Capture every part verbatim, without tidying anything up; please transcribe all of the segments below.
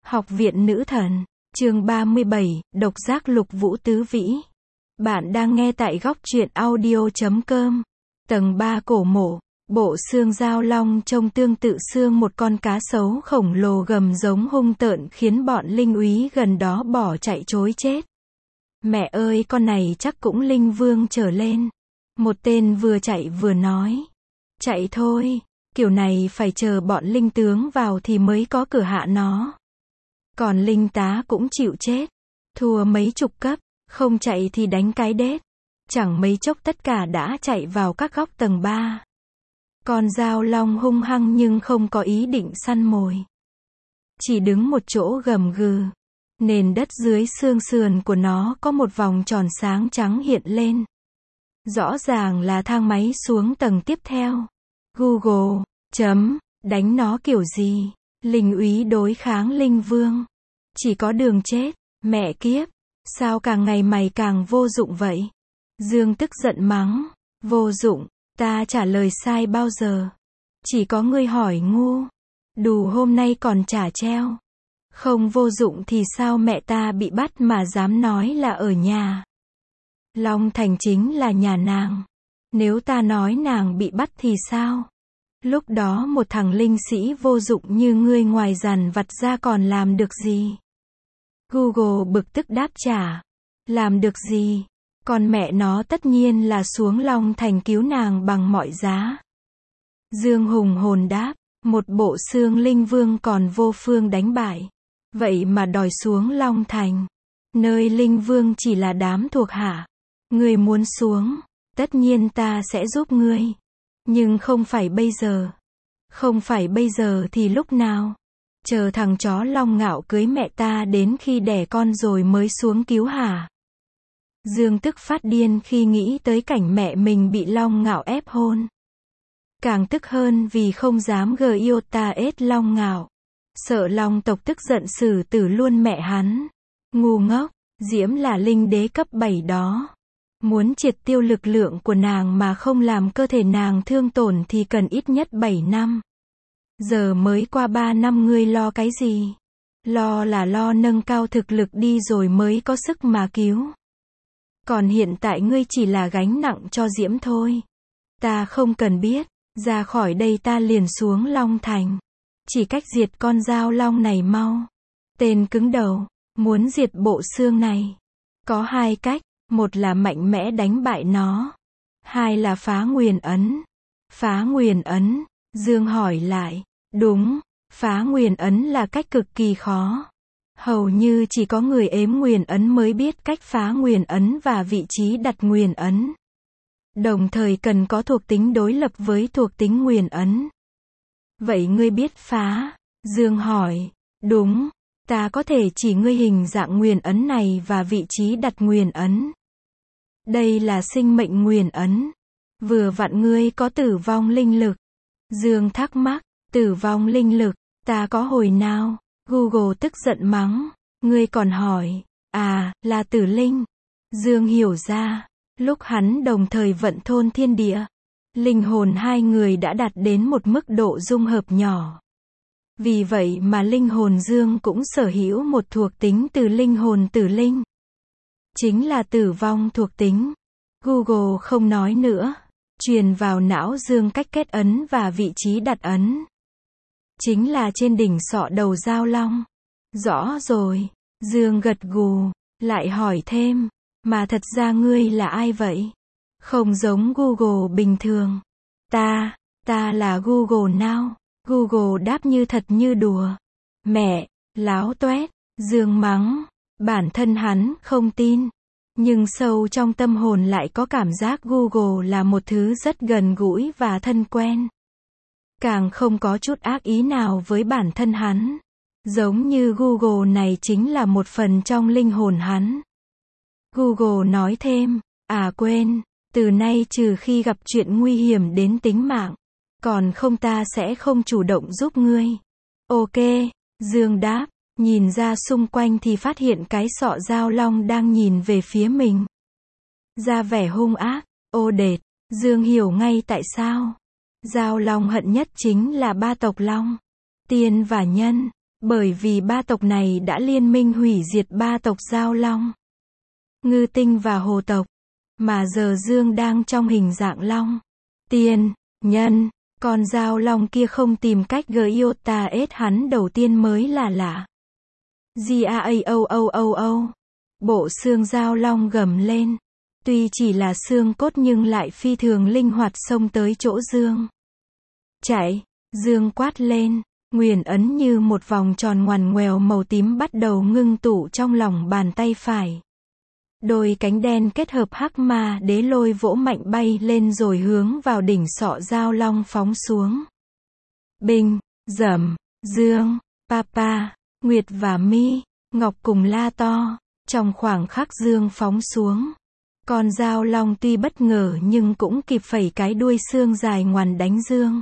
Học viện Nữ Thần, chương ba mươi bảy, độc giác Lục Vũ Tứ Vĩ. Bạn đang nghe tại góc truyện audio chấm com. Tầng ba cổ mộ, bộ xương dao long trông tương tự xương một con cá sấu khổng lồ gầm giống hung tợn khiến bọn linh úy gần đó bỏ chạy trối chết. Mẹ ơi, con này chắc cũng linh vương trở lên. Một tên vừa chạy vừa nói. Chạy thôi, kiểu này phải chờ bọn linh tướng vào thì mới có cửa hạ nó. Còn linh tá cũng chịu chết. Thua mấy chục cấp, không chạy thì đánh cái đét. Chẳng mấy chốc tất cả đã chạy vào các góc tầng ba. Con dao long hung hăng nhưng không có ý định săn mồi. Chỉ đứng một chỗ gầm gừ. Nền đất dưới xương sườn của nó có một vòng tròn sáng trắng hiện lên. Rõ ràng là thang máy xuống tầng tiếp theo. Google, chấm, đánh nó kiểu gì? Linh úy đối kháng linh vương. Chỉ có đường chết, mẹ kiếp. Sao càng ngày mày càng vô dụng vậy? Dương tức giận mắng. Vô dụng, ta trả lời sai bao giờ? Chỉ có ngươi hỏi ngu. Đù hôm nay còn trả treo. Không vô dụng thì sao mẹ ta bị bắt mà dám nói là ở nhà? Long Thành chính là nhà nàng. Nếu ta nói nàng bị bắt thì sao? Lúc đó một thằng linh sĩ vô dụng như ngươi ngoài dằn vặt ra còn làm được gì? Google bực tức đáp trả. Làm được gì? Con mẹ nó tất nhiên là xuống Long Thành cứu nàng bằng mọi giá. Dương hùng hồn đáp. Một bộ xương linh vương còn vô phương đánh bại. Vậy mà đòi xuống Long Thành. Nơi linh vương chỉ là đám thuộc hạ. Ngươi muốn xuống, tất nhiên ta sẽ giúp ngươi. Nhưng không phải bây giờ. Không phải bây giờ thì lúc nào? Chờ thằng chó Long Ngạo cưới mẹ ta đến khi đẻ con rồi mới xuống cứu hả? Dương tức phát điên khi nghĩ tới cảnh mẹ mình bị Long Ngạo ép hôn. Càng tức hơn vì không dám gờ yêu ta ết Long Ngạo. Sợ Long tộc tức giận xử tử luôn mẹ hắn. Ngu ngốc, Diễm là linh đế cấp bảy đó. Muốn triệt tiêu lực lượng của nàng mà không làm cơ thể nàng thương tổn thì cần ít nhất bảy năm. Giờ mới qua ba năm ngươi lo cái gì? Lo là lo nâng cao thực lực đi rồi mới có sức mà cứu. Còn hiện tại ngươi chỉ là gánh nặng cho Diễm thôi. Ta không cần biết, ra khỏi đây ta liền xuống Long Thành. Chỉ cách diệt con dao long này mau. Tên cứng đầu, muốn diệt bộ xương này. Có hai cách. Một là mạnh mẽ đánh bại nó. Hai là phá nguyền ấn. Phá nguyền ấn, Dương hỏi lại. Đúng, phá nguyền ấn là cách cực kỳ khó. Hầu như chỉ có người ếm nguyền ấn mới biết cách phá nguyền ấn và vị trí đặt nguyền ấn. Đồng thời cần có thuộc tính đối lập với thuộc tính nguyền ấn. Vậy ngươi biết phá? Dương hỏi. Đúng, ta có thể chỉ ngươi hình dạng nguyền ấn này và vị trí đặt nguyền ấn. Đây là sinh mệnh nguyền ấn. Vừa vặn ngươi có tử vong linh lực. Dương thắc mắc, tử vong linh lực, ta có hồi nào? Google tức giận mắng. Ngươi còn hỏi, à, là tử linh. Dương hiểu ra, lúc hắn đồng thời vận thôn thiên địa. Linh hồn hai người đã đạt đến một mức độ dung hợp nhỏ. Vì vậy mà linh hồn Dương cũng sở hữu một thuộc tính từ linh hồn tử linh. Chính là tử vong thuộc tính. Google không nói nữa. Truyền vào não Dương cách kết ấn và vị trí đặt ấn. Chính là trên đỉnh sọ đầu dao long. Rõ rồi. Dương gật gù. Lại hỏi thêm. Mà thật ra ngươi là ai vậy? Không giống Google bình thường. Ta, ta là Google Now. Google đáp như thật như đùa. Mẹ, láo toét. Dương mắng. Bản thân hắn không tin. Nhưng sâu trong tâm hồn lại có cảm giác Google là một thứ rất gần gũi và thân quen. Càng không có chút ác ý nào với bản thân hắn. Giống như Google này chính là một phần trong linh hồn hắn. Google nói thêm, à quên, từ nay trừ khi gặp chuyện nguy hiểm đến tính mạng, còn không ta sẽ không chủ động giúp ngươi. Ok, Dương đáp. Nhìn ra xung quanh thì phát hiện cái sọ dao long đang nhìn về phía mình. Ra vẻ hung ác, ô đệt, Dương hiểu ngay tại sao. Dao long hận nhất chính là ba tộc long, tiên và nhân. Bởi vì ba tộc này đã liên minh hủy diệt ba tộc Giao Long, Ngư Tinh và Hồ tộc, mà giờ Dương đang trong hình dạng Long, Tiên, Nhân. Con Giao Long kia không tìm cách giota ết hắn đầu tiên mới là lạ. Gaao, bộ xương Giao Long gầm lên. Tuy chỉ là xương cốt nhưng lại phi thường linh hoạt xông tới chỗ Dương. Chạy, Dương quát lên, nguyền ấn như một vòng tròn ngoằn ngoèo màu tím bắt đầu ngưng tụ trong lòng bàn tay phải. Đôi cánh đen kết hợp hắc ma đế lôi vỗ mạnh bay lên rồi hướng vào đỉnh sọ Giao Long phóng xuống. Binh, Dầm, Dương, Papa, Nguyệt và Mi, Ngọc cùng la to. Trong khoảng khắc Dương phóng xuống, con Giao Long tuy bất ngờ nhưng cũng kịp phẩy cái đuôi xương dài ngoằn đánh Dương.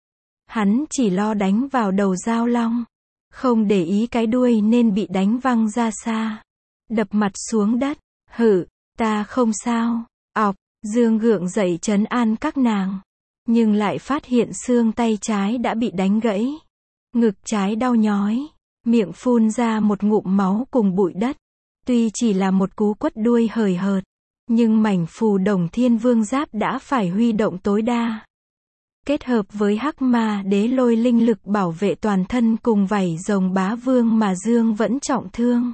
Hắn chỉ lo đánh vào đầu Giao Long, không để ý cái đuôi nên bị đánh văng ra xa, đập mặt xuống đất. Hử, ta không sao. Ọc, Dương gượng dậy trấn an các nàng, nhưng lại phát hiện xương tay trái đã bị đánh gãy. Ngực trái đau nhói, miệng phun ra một ngụm máu cùng bụi đất. Tuy chỉ là một cú quất đuôi hời hợt, nhưng mảnh phù đồng thiên vương giáp đã phải huy động tối đa. Kết hợp với hắc ma đế lôi linh lực bảo vệ toàn thân cùng vảy rồng bá vương mà Dương vẫn trọng thương.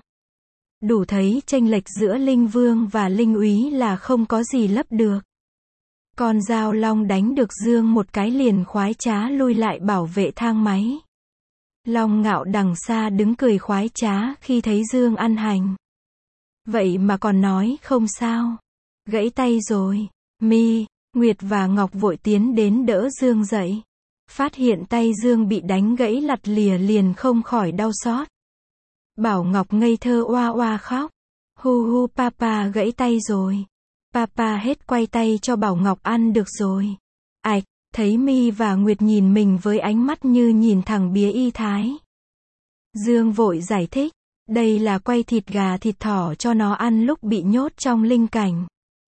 Đủ thấy chênh lệch giữa linh vương và linh úy là không có gì lấp được. Con Giao Long đánh được Dương một cái liền khoái trá lui lại bảo vệ thang máy. Long Ngạo đằng xa đứng cười khoái trá khi thấy Dương ăn hành. Vậy mà còn nói không sao. Gãy tay rồi. Mi, Nguyệt và Ngọc vội tiến đến đỡ Dương dậy. Phát hiện tay Dương bị đánh gãy lặt lìa liền không khỏi đau xót. Bảo Ngọc ngây thơ oa oa khóc. Hu hu papa gãy tay rồi. Papa hết quay tay cho Bảo Ngọc ăn được rồi. Ảch, thấy Mi và Nguyệt nhìn mình với ánh mắt như nhìn thằng bía y thái. Dương vội giải thích. Đây là quay thịt gà thịt thỏ cho nó ăn lúc bị nhốt trong linh cảnh.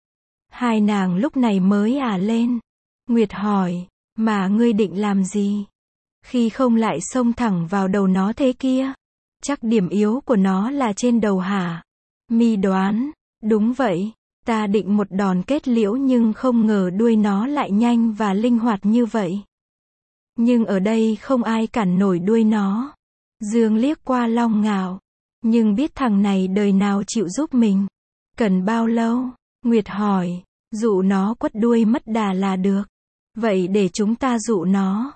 Hai nàng lúc này mới ả lên. Nguyệt hỏi, mà ngươi định làm gì? Khi không lại xông thẳng vào đầu nó thế kia? Chắc điểm yếu của nó là trên đầu hả? Mi đoán, đúng vậy, ta định một đòn kết liễu nhưng không ngờ đuôi nó lại nhanh và linh hoạt như vậy. Nhưng ở đây không ai cản nổi đuôi nó. Dương liếc qua Long Ngạo, nhưng biết thằng này đời nào chịu giúp mình. Cần bao lâu? Nguyệt hỏi, dụ nó quất đuôi mất đà là được. Vậy để chúng ta dụ nó.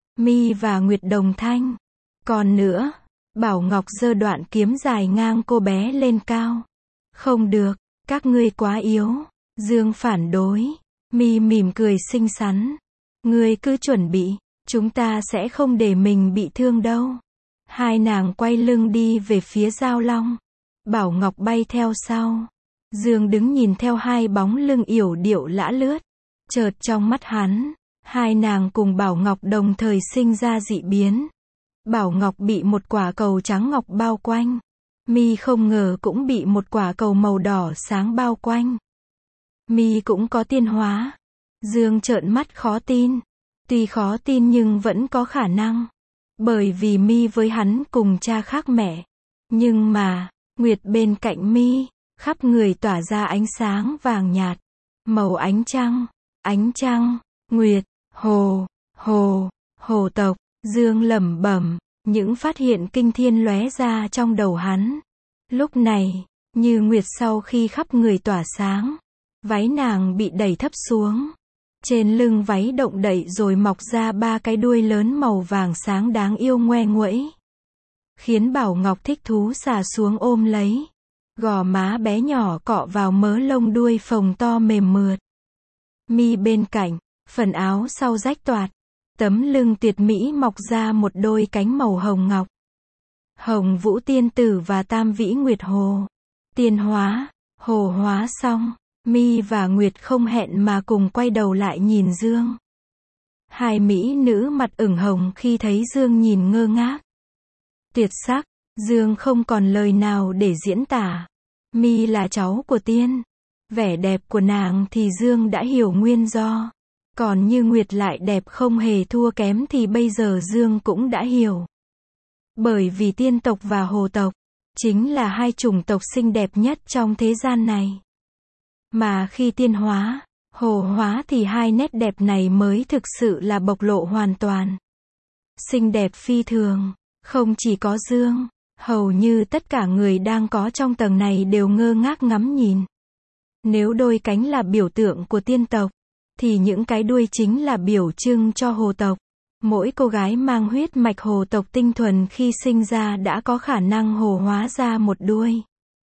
Mi và Nguyệt đồng thanh. Còn nữa, Bảo Ngọc giơ đoạn kiếm dài ngang cô bé lên cao. Không được, các ngươi quá yếu. Dương phản đối. Mi mỉm cười xinh xắn. Ngươi cứ chuẩn bị, chúng ta sẽ không để mình bị thương đâu. Hai nàng quay lưng đi về phía Giao Long. Bảo Ngọc bay theo sau. Dương đứng nhìn theo hai bóng lưng yểu điệu lả lướt. Chợt trong mắt hắn, hai nàng cùng Bảo Ngọc đồng thời sinh ra dị biến. Bảo Ngọc bị một quả cầu trắng ngọc bao quanh. Mi không ngờ cũng bị một quả cầu màu đỏ sáng bao quanh. Mi cũng có tiên hóa. Dương trợn mắt khó tin. Tuy khó tin nhưng vẫn có khả năng. Bởi vì Mi với hắn cùng cha khác mẹ. Nhưng mà, Nguyệt bên cạnh Mi, khắp người tỏa ra ánh sáng vàng nhạt. Màu ánh trăng, ánh trăng, Nguyệt, Hồ, Hồ, Hồ tộc. Dương lẩm bẩm, những phát hiện kinh thiên lóe ra trong đầu hắn. Lúc này, như Nguyệt sau khi khắp người tỏa sáng, váy nàng bị đẩy thấp xuống. Trên lưng váy động đậy rồi mọc ra ba cái đuôi lớn màu vàng sáng đáng yêu ngoe nguẩy. Khiến Bảo Ngọc thích thú xà xuống ôm lấy. Gò má bé nhỏ cọ vào mớ lông đuôi phồng to mềm mượt. Mi bên cạnh, phần áo sau rách toạc. Tấm lưng tuyệt mỹ mọc ra một đôi cánh màu hồng ngọc. Hồng Vũ Tiên Tử và Tam Vĩ Nguyệt Hồ. Tiên hóa, hồ hóa xong, Mi và Nguyệt không hẹn mà cùng quay đầu lại nhìn Dương. Hai mỹ nữ mặt ửng hồng khi thấy Dương nhìn ngơ ngác. Tuyệt sắc, Dương không còn lời nào để diễn tả. Mi là cháu của tiên. Vẻ đẹp của nàng thì Dương đã hiểu nguyên do. Còn như Nguyệt lại đẹp không hề thua kém thì bây giờ Dương cũng đã hiểu. Bởi vì tiên tộc và hồ tộc chính là hai chủng tộc xinh đẹp nhất trong thế gian này. Mà khi tiên hóa, hồ hóa thì hai nét đẹp này mới thực sự là bộc lộ hoàn toàn. Xinh đẹp phi thường, không chỉ có Dương, hầu như tất cả người đang có trong tầng này đều ngơ ngác ngắm nhìn. Nếu đôi cánh là biểu tượng của tiên tộc, thì những cái đuôi chính là biểu trưng cho hồ tộc. Mỗi cô gái mang huyết mạch hồ tộc tinh thuần khi sinh ra đã có khả năng hồ hóa ra một đuôi.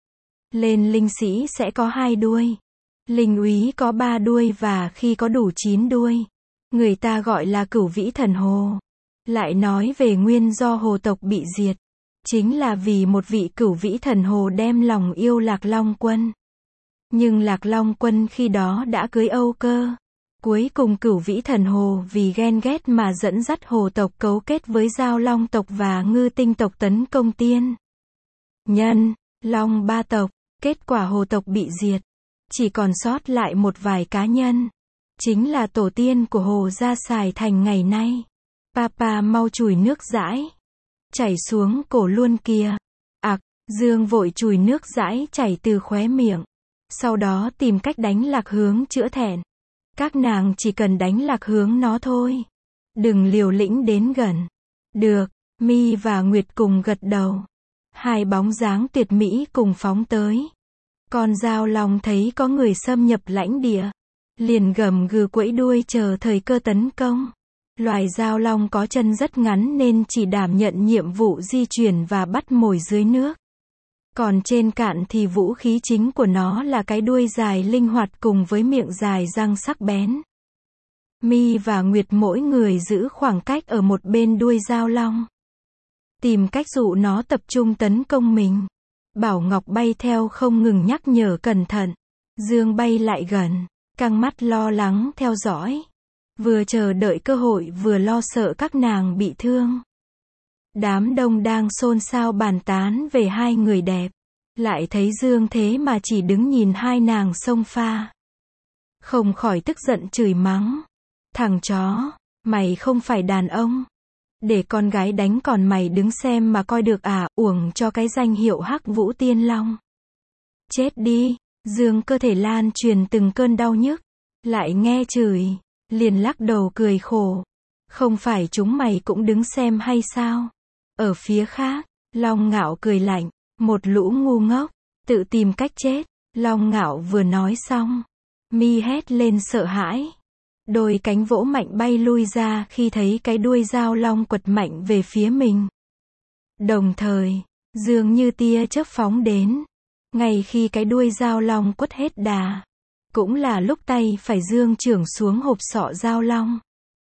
Lên linh sĩ sẽ có hai đuôi. Linh úy có ba đuôi và khi có đủ chín đuôi, người ta gọi là cửu vĩ thần hồ. Lại nói về nguyên do hồ tộc bị diệt, chính là vì một vị cửu vĩ thần hồ đem lòng yêu Lạc Long Quân. Nhưng Lạc Long Quân khi đó đã cưới Âu Cơ. Cuối cùng cửu vĩ thần hồ vì ghen ghét mà dẫn dắt hồ tộc cấu kết với Giao Long tộc và Ngư Tinh tộc tấn công tiên Nhân, Long ba tộc. Kết quả hồ tộc bị diệt. Chỉ còn sót lại một vài cá nhân. Chính là tổ tiên của hồ Gia Sài Thành ngày nay. Papa mau chùi nước dãi. Chảy xuống cổ luôn kìa. Ặc, Dương vội chùi nước dãi chảy từ khóe miệng. Sau đó tìm cách đánh Lạc Hướng chữa thẹn. Các nàng chỉ cần đánh Lạc Hướng nó thôi. Đừng liều lĩnh đến gần. Được, Mi và Nguyệt cùng gật đầu. Hai bóng dáng tuyệt mỹ cùng phóng tới. Con Giao Long thấy có người xâm nhập lãnh địa, liền gầm gừ quẫy đuôi chờ thời cơ tấn công. Loài Giao Long có chân rất ngắn nên chỉ đảm nhận nhiệm vụ di chuyển và bắt mồi dưới nước. Còn trên cạn thì vũ khí chính của nó là cái đuôi dài linh hoạt cùng với miệng dài răng sắc bén. Mi và Nguyệt mỗi người giữ khoảng cách ở một bên đuôi Giao Long, tìm cách dụ nó tập trung tấn công mình. Bảo Ngọc bay theo không ngừng nhắc nhở cẩn thận. Dương bay lại gần, căng mắt lo lắng theo dõi. Vừa chờ đợi cơ hội vừa lo sợ các nàng bị thương. Đám đông đang xôn xao bàn tán về hai người đẹp. Lại thấy Dương thế mà chỉ đứng nhìn hai nàng xông pha. Không khỏi tức giận chửi mắng. Thằng chó, mày không phải đàn ông. Để con gái đánh còn mày đứng xem mà coi được à, uổng cho cái danh hiệu Hắc Vũ Tiên Long. Chết đi, Dương cơ thể lan truyền từng cơn đau nhức. Lại nghe chửi, liền lắc đầu cười khổ. Không phải chúng mày cũng đứng xem hay sao? Ở phía khác, Long Ngạo cười lạnh. Một lũ ngu ngốc, tự tìm cách chết. Long Ngạo vừa nói xong, Mi hét lên sợ hãi. Đôi cánh vỗ mạnh bay lui ra khi thấy cái đuôi Giao Long quật mạnh về phía mình. Đồng thời, Dương như tia chớp phóng đến. Ngay khi cái đuôi Giao Long quất hết đà, cũng là lúc tay phải Dương chưởng xuống hộp sọ Giao Long.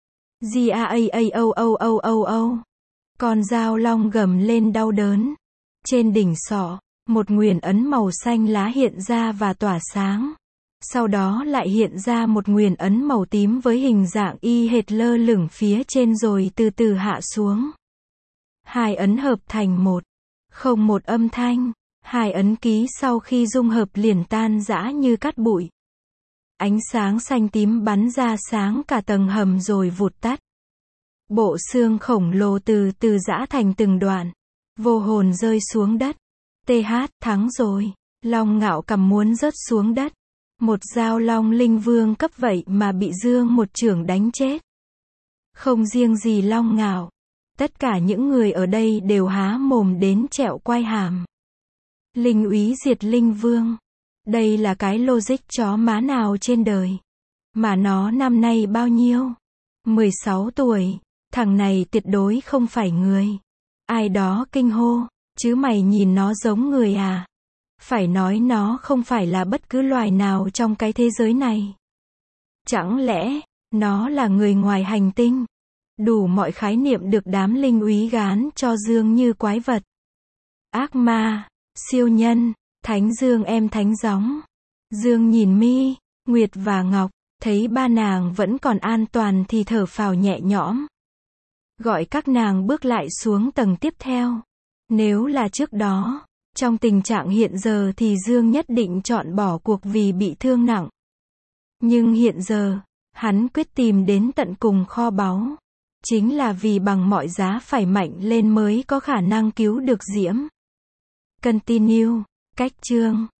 G A A A O O O O O. Con Giao Long gầm lên đau đớn. Trên đỉnh sọ, một nguyền ấn màu xanh lá hiện ra và tỏa sáng. Sau đó lại hiện ra một nguyền ấn màu tím với hình dạng y hệt lơ lửng phía trên rồi từ từ hạ xuống. Hai ấn hợp thành một. Không một âm thanh. Hai ấn ký sau khi dung hợp liền tan rã như cát bụi. Ánh sáng xanh tím bắn ra sáng cả tầng hầm rồi vụt tắt. Bộ xương khổng lồ từ từ giã thành từng đoạn. Vô hồn rơi xuống đất. Tê hát, thắng rồi. Long Ngạo cầm muốn rớt xuống đất. Một Giao Long linh vương cấp vậy mà bị Dương một chưởng đánh chết. Không riêng gì Long Ngạo. Tất cả những người ở đây đều há mồm đến trẹo quai hàm. Linh úy diệt linh vương. Đây là cái logic chó má nào trên đời. Mà nó năm nay bao nhiêu? mười sáu tuổi. Thằng này tuyệt đối không phải người. Ai đó kinh hô. Chứ mày nhìn nó giống người à? Phải nói nó không phải là bất cứ loài nào trong cái thế giới này. Chẳng lẽ, nó là người ngoài hành tinh? Đủ mọi khái niệm được đám linh úy gán cho Dương như quái vật. Ác ma, siêu nhân, thánh Dương em thánh gióng. Dương nhìn Mi, Nguyệt và Ngọc, thấy ba nàng vẫn còn an toàn thì thở phào nhẹ nhõm. Gọi các nàng bước lại xuống tầng tiếp theo. Nếu là trước đó, trong tình trạng hiện giờ thì Dương nhất định chọn bỏ cuộc vì bị thương nặng. Nhưng hiện giờ, hắn quyết tìm đến tận cùng kho báu. Chính là vì bằng mọi giá phải mạnh lên mới có khả năng cứu được Diễm. Continue. Cách chương